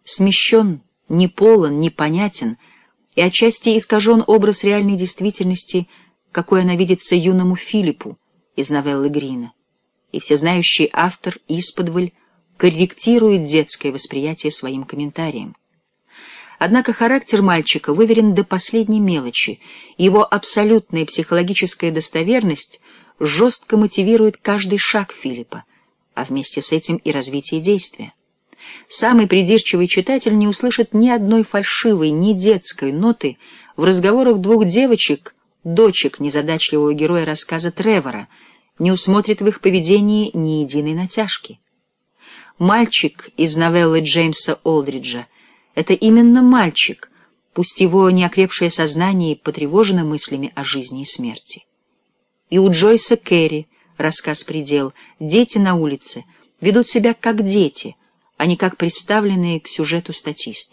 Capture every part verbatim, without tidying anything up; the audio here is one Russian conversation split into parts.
смещен, неполон, непонятен, и отчасти искажен образ реальной действительности, какой она видится юному Филиппу из новеллы Грина, и всезнающий автор исподволь корректирует детское восприятие своим комментарием. Однако характер мальчика выверен до последней мелочи, его абсолютная психологическая достоверность жестко мотивирует каждый шаг Филиппа, а вместе с этим и развитие действия. Самый придирчивый читатель не услышит ни одной фальшивой, ни детской ноты в разговорах двух девочек, дочек незадачливого героя рассказа Тревора, не усмотрит в их поведении ни единой натяжки. Мальчик из новеллы Джеймса Олдриджа — это именно мальчик, пусть его неокрепшее сознание потревожено мыслями о жизни и смерти. И у Джойса Керри рассказ «Предел» дети на улице ведут себя как дети, а не как представленные к сюжету статисты.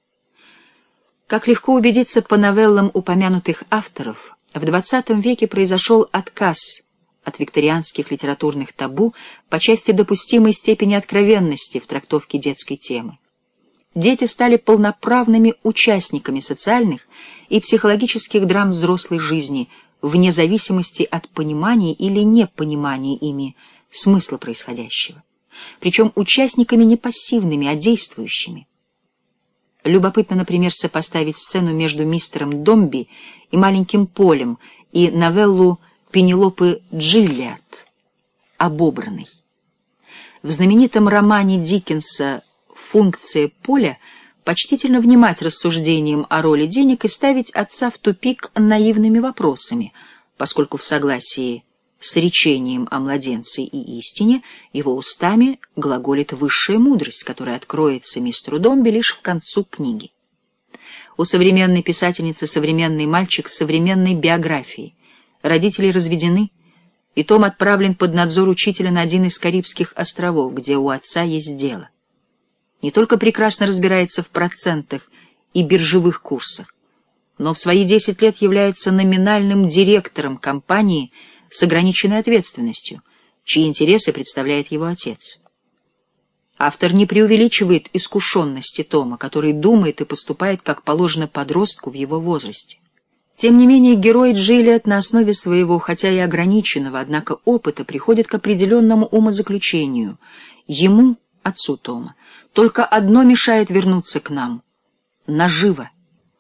Как легко убедиться по новеллам упомянутых авторов, в двадцатом веке произошел отказ от викторианских литературных табу по части допустимой степени откровенности в трактовке детской темы. Дети стали полноправными участниками социальных и психологических драм взрослой жизни, вне зависимости от понимания или непонимания ими смысла происходящего. Причем участниками не пассивными, а действующими. Любопытно, например, сопоставить сцену между мистером Домби и маленьким Полем и новеллу Пенелопы Джиллиат «Обобранный». В знаменитом романе Диккенса «Функция Поля» почтительно внимать рассуждениям о роли денег и ставить отца в тупик наивными вопросами, поскольку в согласии с речением о младенце и истине его устами глаголит высшая мудрость, которая откроется мистеру Домби лишь к концу книги. У современной писательницы современный мальчик с современной биографией. Родители разведены, и Том отправлен под надзор учителя на один из Карибских островов, где у отца есть дело. Не только прекрасно разбирается в процентах и биржевых курсах, но в свои десять лет является номинальным директором компании с ограниченной ответственностью, чьи интересы представляет его отец. Автор не преувеличивает искушенности Тома, который думает и поступает, как положено подростку в его возрасте. Тем не менее, герой Джиллиат на основе своего, хотя и ограниченного, однако опыта, приходит к определенному умозаключению. Ему, отцу Тома, только одно мешает вернуться к нам — наживо.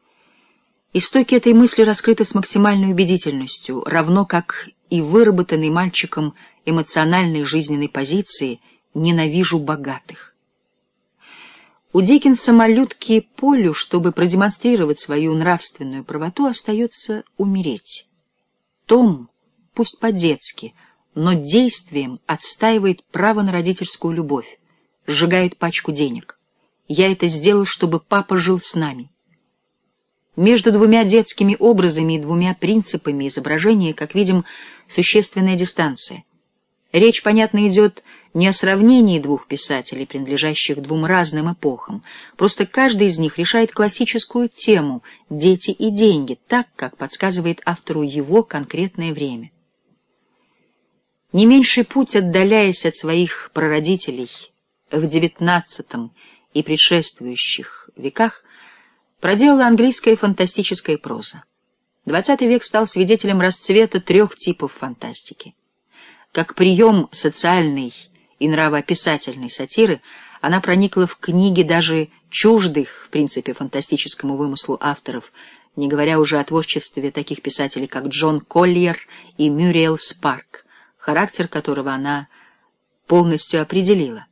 Истоки этой мысли раскрыты с максимальной убедительностью, равно как и выработанной мальчиком эмоциональной жизненной позиции «ненавижу богатых». У Диккенса малютке Полю, чтобы продемонстрировать свою нравственную правоту, остается умереть. Том, пусть по-детски, но действием отстаивает право на родительскую любовь, сжигает пачку денег. «Я это сделал, чтобы папа жил с нами». Между двумя детскими образами и двумя принципами изображения, как видим, существенная дистанция. Речь, понятно, идет не о сравнении двух писателей, принадлежащих двум разным эпохам. Просто каждый из них решает классическую тему «дети и деньги», так, как подсказывает автору его конкретное время. Не меньший путь, отдаляясь от своих прародителей в девятнадцатом и предшествующих веках, проделала английская фантастическая проза. Двадцатый век стал свидетелем расцвета трех типов фантастики. Как прием социальной и нравоописательной сатиры, она проникла в книги даже чуждых, в принципе, фантастическому вымыслу авторов, не говоря уже о творчестве таких писателей, как Джон Коллиер и Мюриэл Спарк, характер которого она полностью определила.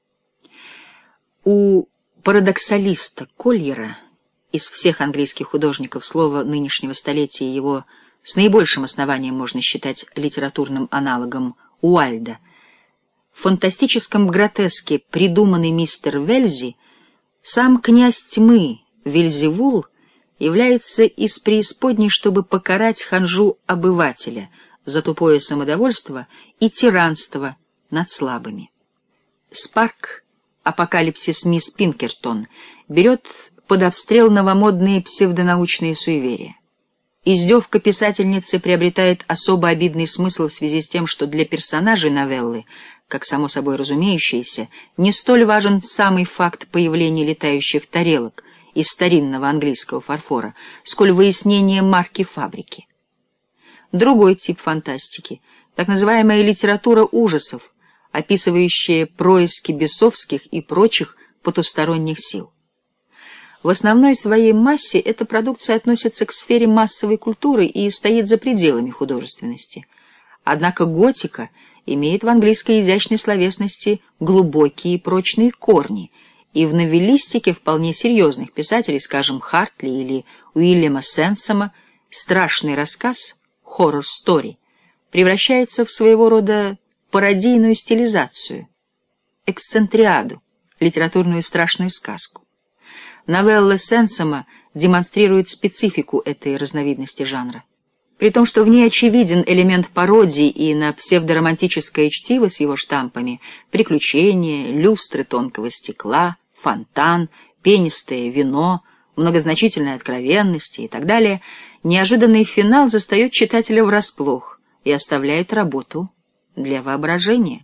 У парадоксалиста Коллиера из всех английских художников слова нынешнего столетия его с наибольшим основанием можно считать литературным аналогом Уальда. В фантастическом гротеске «Придуманный мистер Вельзи» сам князь тьмы Вельзевул является из преисподней, чтобы покарать ханжу-обывателя за тупое самодовольство и тиранство над слабыми. Спарк, апокалипсис мисс Пинкертон, берет под обстрел новомодные псевдонаучные суеверия. Издевка писательницы приобретает особо обидный смысл в связи с тем, что для персонажей новеллы как само собой разумеющееся, не столь важен самый факт появления летающих тарелок из старинного английского фарфора, сколь выяснение марки фабрики. Другой тип фантастики — так называемая литература ужасов, описывающая происки бесовских и прочих потусторонних сил. В основной своей массе эта продукция относится к сфере массовой культуры и стоит за пределами художественности. Однако готика имеет в английской изящной словесности глубокие и прочные корни, и в новеллистике вполне серьезных писателей, скажем, Хартли или Уильяма Сенсома, страшный рассказ «хоррор-стори» превращается в своего рода пародийную стилизацию, эксцентриаду, литературную страшную сказку. Новелла Сенсома демонстрирует специфику этой разновидности жанра. При том, что в ней очевиден элемент пародии и на псевдоромантическое чтиво с его штампами, приключения, люстры тонкого стекла, фонтан, пенистое вино, многозначительная откровенность и так далее, неожиданный финал застает читателя врасплох и оставляет работу для воображения.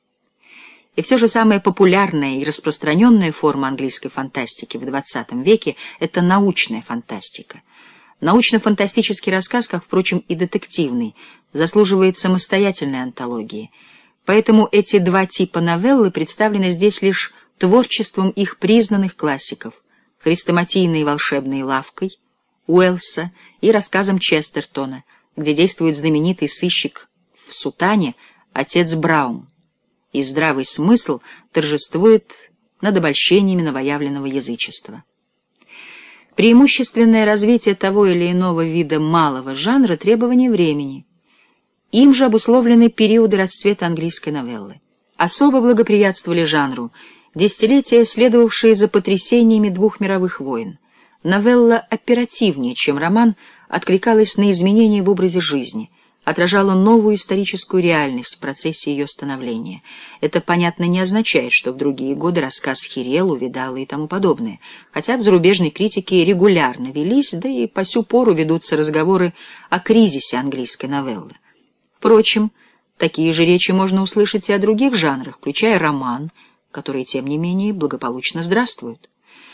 И все же самая популярная и распространенная форма английской фантастики в двадцатом веке — это научная фантастика. Научно-фантастический рассказ, как, впрочем, и детективный, заслуживает самостоятельной антологии. Поэтому эти два типа новеллы представлены здесь лишь творчеством их признанных классиков — хрестоматийной волшебной лавкой Уэллса и рассказом Честертона, где действует знаменитый сыщик в сутане отец Браун, и здравый смысл торжествует над обольщениями новоявленного язычества. Преимущественное развитие того или иного вида малого жанра — требование времени. Им же обусловлены периоды расцвета английской новеллы. Особо благоприятствовали жанру десятилетия, следовавшие за потрясениями двух мировых войн. Новелла оперативнее, чем роман, откликалась на изменения в образе жизни, отражала новую историческую реальность в процессе ее становления. Это, понятно, не означает, что в другие годы рассказ херел, увядал и тому подобное, хотя в зарубежной критике регулярно велись, да и по сю пору ведутся разговоры о кризисе английской новеллы. Впрочем, такие же речи можно услышать и о других жанрах, включая роман, которые, тем не менее, благополучно здравствуют.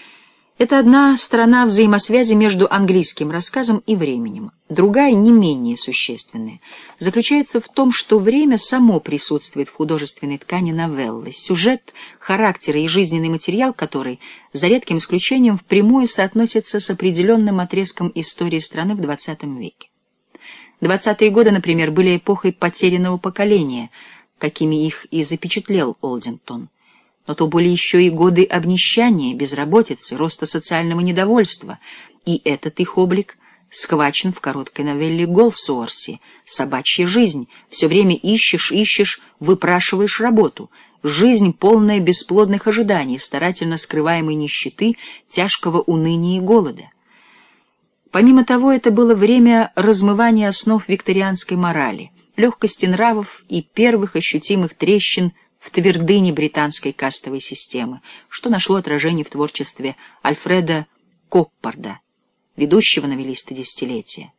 Это одна сторона взаимосвязи между английским рассказом и временем. Другая, не менее существенная, заключается в том, что время само присутствует в художественной ткани новеллы, сюжет, характер и жизненный материал которой, за редким исключением, впрямую соотносятся с определенным отрезком истории страны в двадцатом веке. Двадцатые годы, например, были эпохой потерянного поколения, какими их и запечатлел Олдингтон. Но то были еще и годы обнищания, безработицы, роста социального недовольства, и этот их облик схвачен в короткой новелле Голсуорси «Собачья жизнь». Все время ищешь, ищешь, выпрашиваешь работу. Жизнь, полная бесплодных ожиданий, старательно скрываемой нищеты, тяжкого уныния и голода. Помимо того, это было время размывания основ викторианской морали, легкости нравов и первых ощутимых трещин в твердыне британской кастовой системы, что нашло отражение в творчестве Альфреда Коппарда, ведущего новеллиста десятилетия.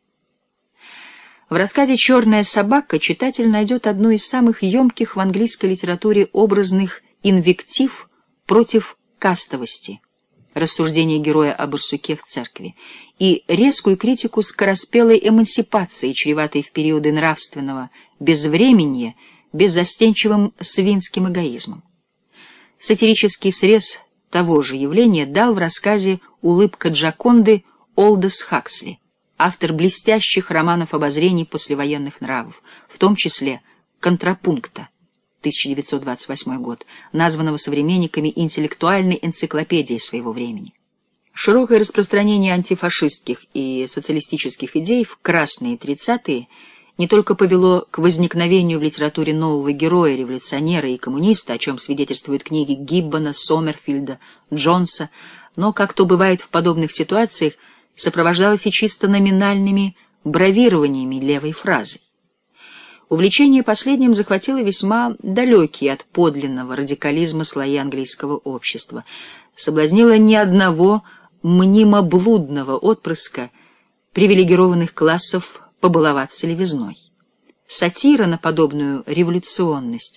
В рассказе «Черная собака» читатель найдет одну из самых емких в английской литературе образных инвектив против кастовости, рассуждение героя о барсуке в церкви, и резкую критику скороспелой эмансипации, чреватой в периоды нравственного безвременья беззастенчивым свинским эгоизмом. Сатирический срез того же явления дал в рассказе «Улыбка Джаконды» Олдос Хаксли, автор блестящих романов-обозрений послевоенных нравов, в том числе «Контрапункта» тысяча девятьсот двадцать восьмой год, названного современниками интеллектуальной энциклопедией своего времени. Широкое распространение антифашистских и социалистических идей в красные тридцатые не только повело к возникновению в литературе нового героя, революционера и коммуниста, о чем свидетельствуют книги Гиббона, Сомерфилда, Джонса, но, как то бывает в подобных ситуациях, сопровождалось и чисто номинальными бравированиями левой фразой. Увлечение последним захватило весьма далекие от подлинного радикализма слои английского общества, соблазнило ни одного мнимо-блудного отпрыска привилегированных классов побаловаться левизной. Сатира на подобную революционность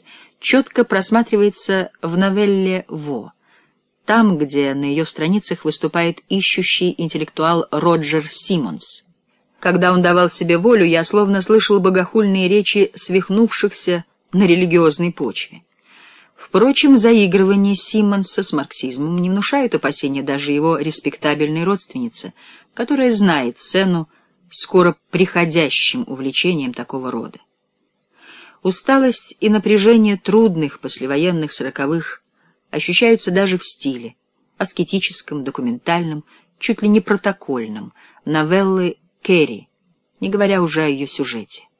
четко просматривается в новелле «Во», там, где на ее страницах выступает ищущий интеллектуал Роджер Симмонс. Когда он давал себе волю, я словно слышал богохульные речи свихнувшихся на религиозной почве. Впрочем, заигрывания Симмонса с марксизмом не внушают опасения даже его респектабельной родственнице, которая знает цену скоро приходящим увлечением такого рода. Усталость и напряжение трудных послевоенных сороковых ощущаются даже в стиле, аскетическом, документальном, чуть ли не протокольном, новеллы Керри, не говоря уже о ее сюжете.